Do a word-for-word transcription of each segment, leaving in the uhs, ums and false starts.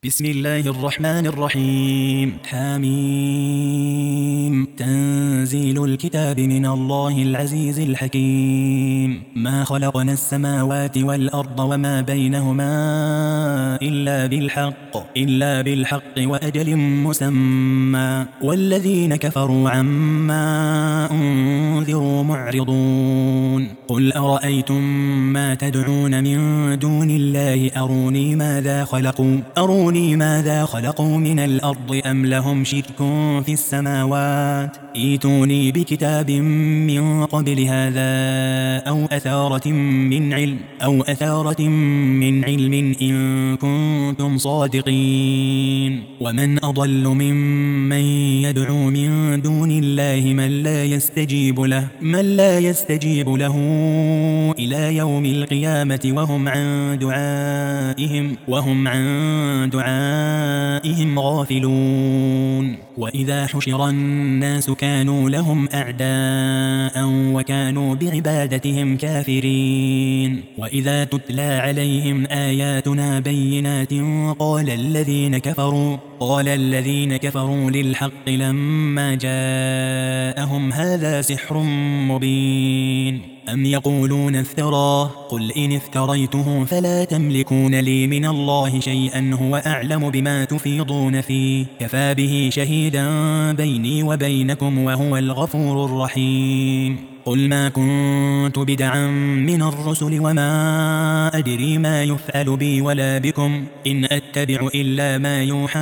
بسم الله الرحمن الرحيم. حميم. تنزيل الكتاب من الله العزيز الحكيم. ما خلقنا السماوات والأرض وما بينهما إلا بالحق إلا بالحق وأجل مسمى والذين كفروا عما أنذروا معرضون. قل أرأيتم ما تدعون من دون الله أروني ماذا خلقوا أروني ماذا خلقوا من الأرض أم لهم شرك في السماوات ائتوني بكتاب من قبل هذا أو أثارة من علم أو أثارة من علم إن كنتم صادقين. ومن أضل ممن يدعو من دون الله من لا يستجيب له من لا يستجيب له إلى يوم القيامة وهم عن دعائهم وهم عن دعائهم غافلون. وإذا حشر الناس كانوا لهم أعداء وكانوا بعبادتهم كافرين. وإذا تتلى عليهم آياتنا بينات قال الذين كفروا قال الذين كفروا للحق لما جاءهم هذا سحر مبين. أم يقولون افتراه قل إن افتريته فلا تملكون لي من الله شيئا هو أعلم بما تفيضون فيه كفى به شهيدا بيني وبينكم وهو الغفور الرحيم. قل ما كنت بدعا من الرسل وما أدري ما يفعل بي ولا بكم إن أتبع إلا ما يوحى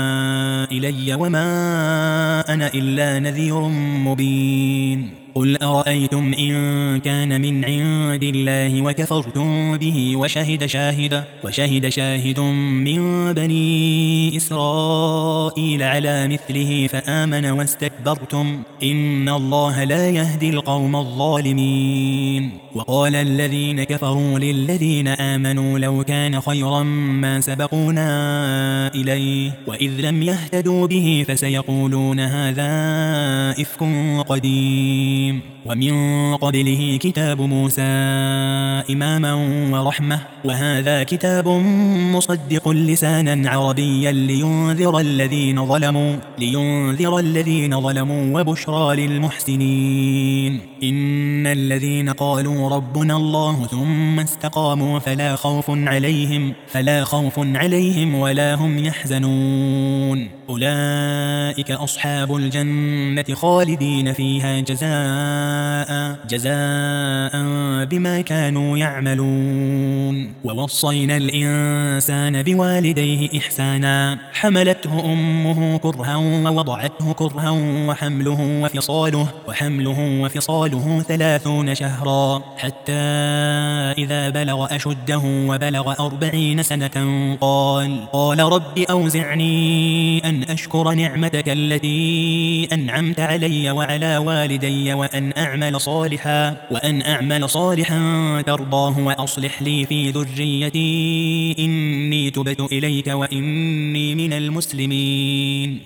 إلي وما أنا إلا نذير مبين. قل أرأيتم إن كان من عند الله وكفرتم به وشهد شاهد وشهد شاهد من بني إسرائيل على مثله فآمن واستكبرتم إن الله لا يهدي القوم الظالمين. وقال الذين كفروا للذين آمنوا لو كان خيرا ما سبقونا إليه وإذ لم يهتدوا به فسيقولون هذا إفك قديم. ومن قبله كتاب موسى إماما ورحمة وهذا كتاب مصدق لسانا عربيا لينذر الذين ظلموا لينذر الذين ظلموا وبشرى للمحسنين. إن الذين قالوا ربنا الله ثم استقاموا فلا خوف عليهم فلا خوف عليهم ولا هم يحزنون. أولئك أصحاب الجنة خالدين فيها جزاء جزاء بما كانوا يعملون. ووصينا الإنسان بوالديه إحسانا حملته أمه كرها ووضعته كرها وحمله وفصاله وحمله وفصاله ثلاثون شهرا حتى إذا بلغ أشده وبلغ أربعين سنة قال قال رب أوزعني أن أشكر نعمتك التي أنعمت علي وعلى والدي وأن أعمل صالحا وأن أعمل صالحا ترضاه وأصلح لي في ذريتي إني تبت إليك وإني من المسلمين.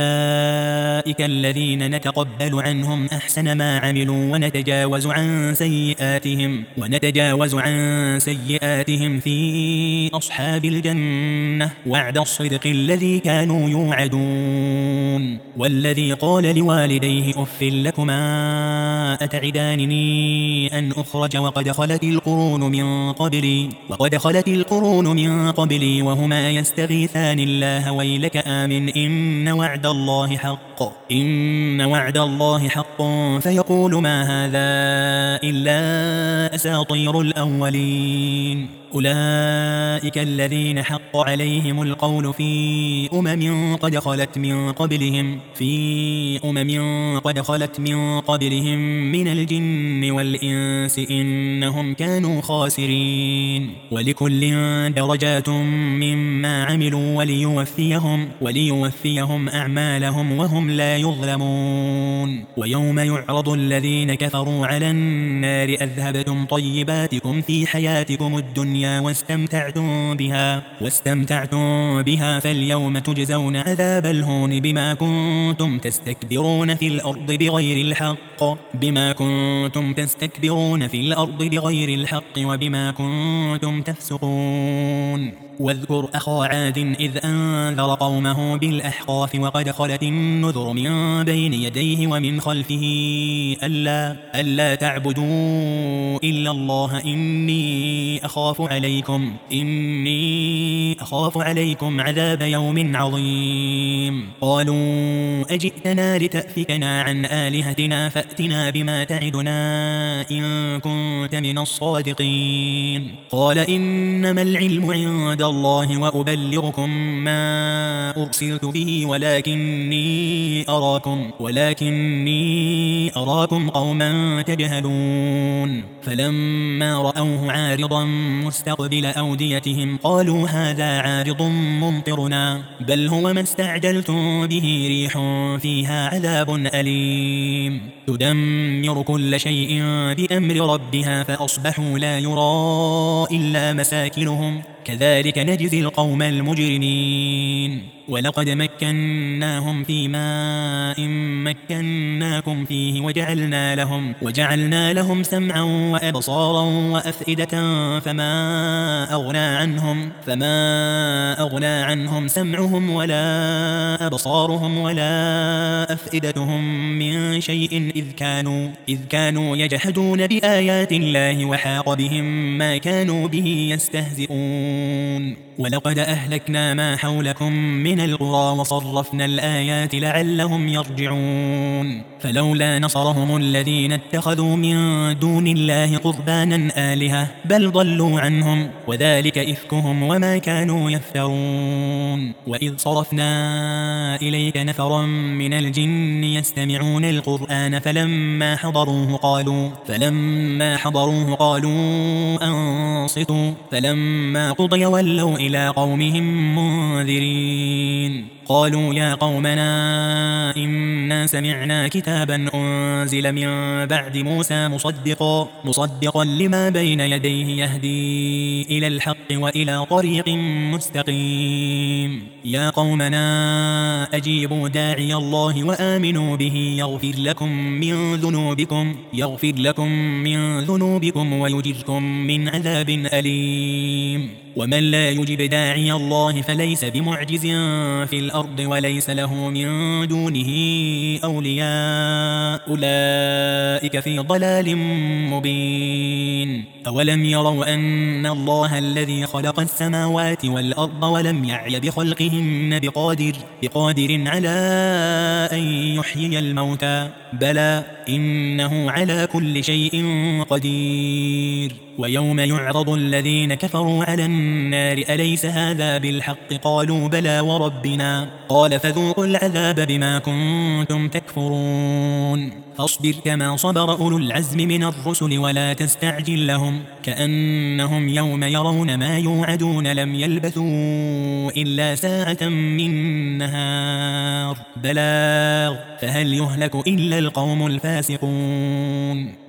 أولئك الذين نتقبل عنهم أحسن ما عملوا ونتجاوز عن سيئاتهم ونتجاوز عن سيئاتهم في أصحاب الجنة وعد الصدق الذي كانوا يوعدون. والذي قال لوالديه أف لكما أتعدانني أن أخرج وقد خلت القرون من قبلي وقد خلت القرون من قبلي وهما يستغيثان الله ويلك آمن إن وعد الله حق إن وعد الله حق فيقول ما هذا إلا أساطير الأولين. أولئك الذين حق عليهم القول في أمم قد خلت من قبلهم في أمم قد خلت من قبلهم من الجن والإنس إنهم كانوا خاسرين. ولكل درجات مما عملوا وليوفيهم وليوفيهم أعمالهم وهم لا يظلمون. ويوم يعرض الذين كفروا على النار أذهبتم طيباتكم في حياتكم الدنيا واستمتعتم بها واستمتعتم بها فاليوم تجزون عذاب الهون بما كنتم تستكبرون في الأرض بغير الحق بما كنتم تستكبرون في الأرض بغير الحق وبما كنتم تفسقون. واذكر أخا عاد إذ أنذر قومه بالأحقاف وقد خلت النذر من بين يديه ومن خلفه ألا, ألا تعبدوا إلا الله إني أخاف عليكم إني أخاف عليكم عذاب يوم عظيم قالوا أجئتنا لتأفكنا عن آلهتنا فأتنا بما تعدنا إن كنت من الصادقين قال إنما العلم عند الله وأبلغكم ما أرسلت به ولكني أراكم ولكني أراكم قوما تجهلون فلما رأوه عارضا مستقبل أوديتهم قالوا هذا عارض ممطرنا بل هو ما استعجلتم به ريح فيها عذاب أليم تدمر كل شيء بأمر ربها فأصبحوا لا يرى إلا مساكنهم كذلك نجزي القوم المجرمين ولقد مكناهم في ماء مكناكم فيه وجعلنا لهم وجعلنا لهم سمعا وأبصارا وأفئدة فما أغنى عنهم فما أغنى عنهم سمعهم ولا أبصارهم ولا أفئدتهم من شيء إذ كانوا إذ كانوا يجحدون بآيات الله وحاق بهم ما كانوا به يستهزئون ولقد أهلكنا ما حولكم من القرى وصرفنا الآيات لعلهم يرجعون فلولا نصرهم الذين اتخذوا من دون الله قربانا آلهة بل ضلوا عنهم وذلك إفكهم وما كانوا يفترون وإذ صرفنا إليك نفرا من الجن يستمعون القرآن فلما حضروه قالوا فلما حضروه قالوا أنصتوا فلما قضي ولوا إلى قومهم منذرين قالوا يا قومنا إنا سمعنا كتابا أنزل من بعد موسى مصدقا, مصدقا لما بين يديه يهدي إلى الحق وإلى طريق مستقيم يا قومنا أجيبوا داعي الله وآمنوا به يغفر لكم من ذنوبكم يغفر لكم من ذنوبكم ويجركم من عذاب أليم ومن لا يجب داعي الله فليس بمعجز في الأرض وليس له من دونه أولياء أولئك في ضلال مبين أولم يروا أن الله الذي خلق السماوات والأرض ولم يعي بخلقهن بقادر, بقادر على أن يحيي الموتى بلى إنه على كل شيء قدير ويوم يعرض الذين كفروا على النار أليس هذا بالحق قالوا بلى وربنا قال فذوقوا العذاب بما كنتم تكفرون فاصبر كما صبر أولو العزم من الرسل ولا تستعجل لهم كأنهم يوم يرون ما يوعدون لم يلبثوا إلا ساعة من نهار بلاغ فهل يهلك إلا القوم الفاسقون